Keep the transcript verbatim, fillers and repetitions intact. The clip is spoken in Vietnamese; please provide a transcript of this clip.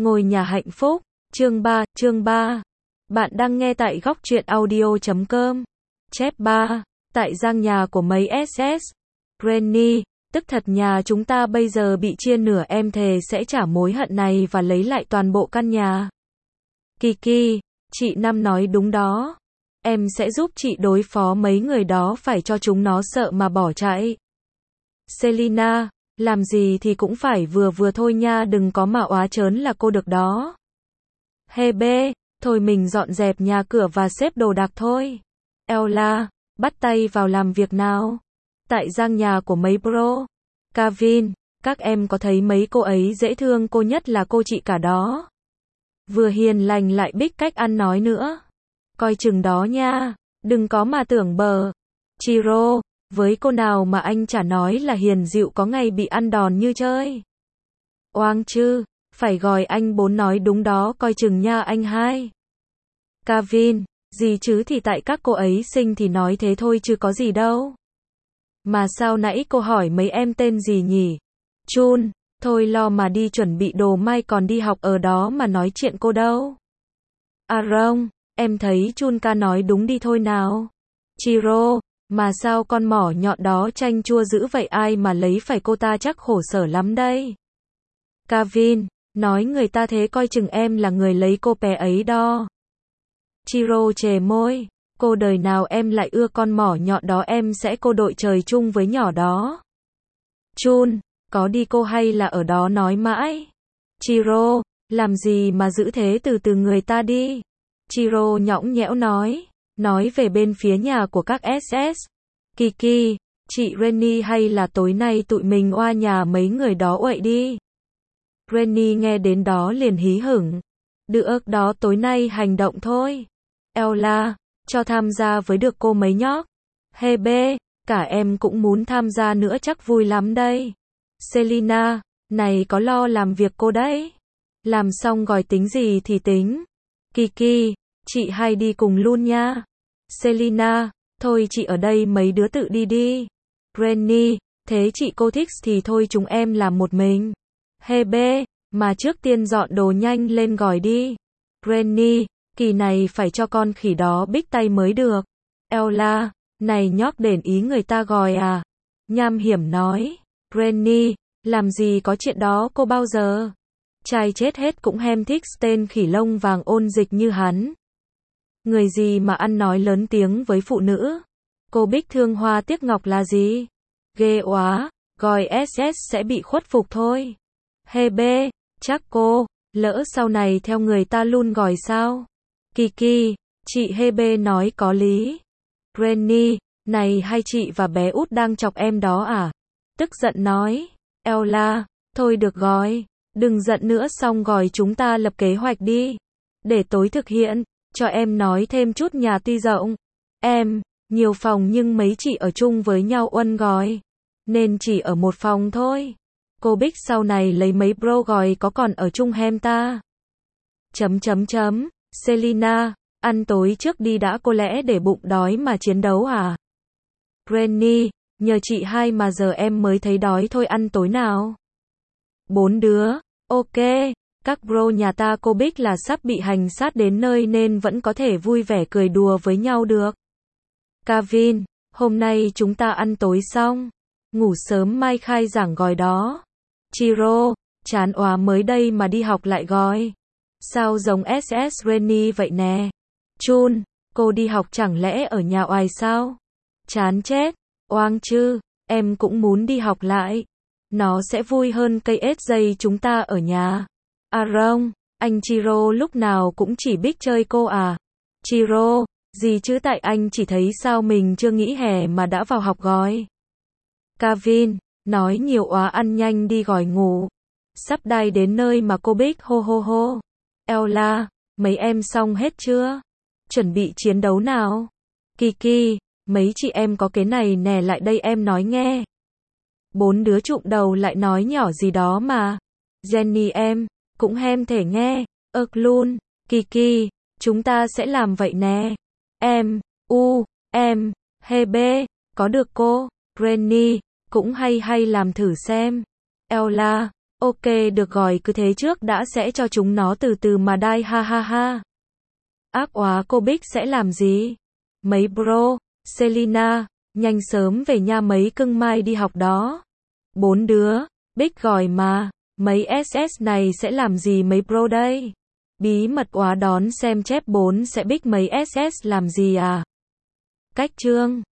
Ngôi nhà hạnh phúc, chương ba, chương ba. Bạn đang nghe tại góc truyện audio chấm com. Chép ba. Tại giang nhà của mấy ét ét. Granny, tức thật nhà chúng ta bây giờ bị chia nửa, em thề sẽ trả mối hận này và lấy lại toàn bộ căn nhà. Kiki, chị Năm nói đúng đó. Em sẽ giúp chị đối phó mấy người đó, phải cho chúng nó sợ mà bỏ chạy. Selina, làm gì thì cũng phải vừa vừa thôi nha, đừng có mà oá trớn là cô được đó. Hebe, thôi mình dọn dẹp nhà cửa và xếp đồ đạc thôi. Ella, bắt tay vào làm việc nào. Tại giang nhà của mấy bro. Kevin, các em có thấy mấy cô ấy dễ thương, cô nhất là cô chị cả đó. Vừa hiền lành lại biết cách ăn nói nữa. Coi chừng đó nha, đừng có mà tưởng bờ. Chiro, với cô nào mà anh chả nói là hiền dịu, có ngày bị ăn đòn như chơi. Oang chứ, phải gọi anh bốn, nói đúng đó, coi chừng nha anh hai. Kevin, gì chứ, thì tại các cô ấy xinh thì nói thế thôi chứ có gì đâu. Mà sao nãy cô hỏi mấy em tên gì nhỉ? Chun, thôi lo mà đi chuẩn bị đồ, mai còn đi học ở đó mà nói chuyện cô đâu. Aaron, em thấy Chun ca nói đúng, đi thôi nào. Chiro, mà sao con mỏ nhọn đó chanh chua dữ vậy, ai mà lấy phải cô ta chắc khổ sở lắm đây. Kevin, nói người ta thế, coi chừng em là người lấy cô bé ấy đó. Chiro chề môi, cô đời nào em lại ưa con mỏ nhọn đó, em sẽ cô đội trời chung với nhỏ đó. Chun, có đi cô hay là ở đó nói mãi? Chiro, làm gì mà giữ thế, từ từ người ta đi. Chiro nhõng nhẽo nói, nói về bên phía nhà của các ét ét. Kiki, chị Renny, hay là tối nay tụi mình oa nhà mấy người đó uậy đi. Renny nghe đến đó liền hí hửng. Được đó, tối nay hành động thôi. Ella, cho tham gia với được cô mấy nhóc. Hebe, cả em cũng muốn tham gia nữa, chắc vui lắm đây. Selina, này có lo làm việc cô đấy. Làm xong gọi tính gì thì tính. Kiki, chị hay đi cùng luôn nha. Selina, thôi chị ở đây, mấy đứa tự đi đi. Granny, thế chị cô thích thì thôi chúng em làm một mình. Hebe, mà trước tiên dọn đồ nhanh lên gọi đi. Granny, kỳ này phải cho con khỉ đó bích tay mới được. Ella, này nhóc đền ý người ta gọi à. Nham hiểm nói. Granny, làm gì có chuyện đó cô bao giờ. Trai chết hết cũng hem thích tên khỉ lông vàng ôn dịch như hắn. Người gì mà ăn nói lớn tiếng với phụ nữ. Cô Bích thương hoa tiếc ngọc là gì? Ghê quá, gọi ét ét sẽ bị khuất phục thôi. Hebe, chắc cô, lỡ sau này theo người ta luôn gọi sao? Kiki, chị Hebe nói có lý. Granny, này hay chị và bé út đang chọc em đó à? Tức giận nói. Ella, thôi được gọi, đừng giận nữa, xong gọi chúng ta lập kế hoạch đi. Để tối thực hiện, cho em nói thêm chút, nhà tuy rộng, em, nhiều phòng nhưng mấy chị ở chung với nhau uân gọi. Nên chỉ ở một phòng thôi. Cô Bích sau này lấy mấy bro gọi có còn ở chung hem ta. Chấm chấm chấm, Selina, ăn tối trước đi đã, cô lẽ để bụng đói mà chiến đấu à? Granny, nhờ chị hai mà giờ em mới thấy đói thôi, ăn tối nào. Bốn đứa, ok, các bro nhà ta cô Bích là sắp bị hành sát đến nơi nên vẫn có thể vui vẻ cười đùa với nhau được. Kevin, hôm nay chúng ta ăn tối xong, ngủ sớm mai khai giảng gọi đó. Chiro, chán óa mới đây mà đi học lại gọi. Sao giống ét ét Renny vậy nè. Chun, cô đi học chẳng lẽ ở nhà oài sao? Chán chết, oang chứ, em cũng muốn đi học lại. Nó sẽ vui hơn cây ết dây chúng ta ở nhà. Aaron, anh Chiro lúc nào cũng chỉ biết chơi cô à? Chiro, gì chứ, tại anh chỉ thấy sao mình chưa nghỉ hè mà đã vào học gói. Kevin, nói nhiều quá, ăn nhanh đi gọi ngủ. Sắp đai đến nơi mà cô Bích hô hô hô. Ella, mấy em xong hết chưa? Chuẩn bị chiến đấu nào? Kiki, mấy chị em có cái này nè, lại đây em nói nghe. Bốn đứa trụm đầu lại nói nhỏ gì đó mà. Jenny em, cũng hem thể nghe. Ơc luôn, Kiki, chúng ta sẽ làm vậy nè. Em, u, em, Hebe, có được cô. Granny, cũng hay hay làm thử xem. Ella, Ok được rồi cứ thế trước đã sẽ cho chúng nó từ từ mà đai ha ha ha. Ác quá cô Bích sẽ làm gì? Mấy bro, Selina, nhanh sớm về nha mấy cưng mai đi học đó. Bốn đứa, Bích gọi mà, mấy ét ét này sẽ làm gì mấy bro đây? Bí mật quá đón xem chép bốn sẽ Bích mấy ét ét làm gì à? Cách chương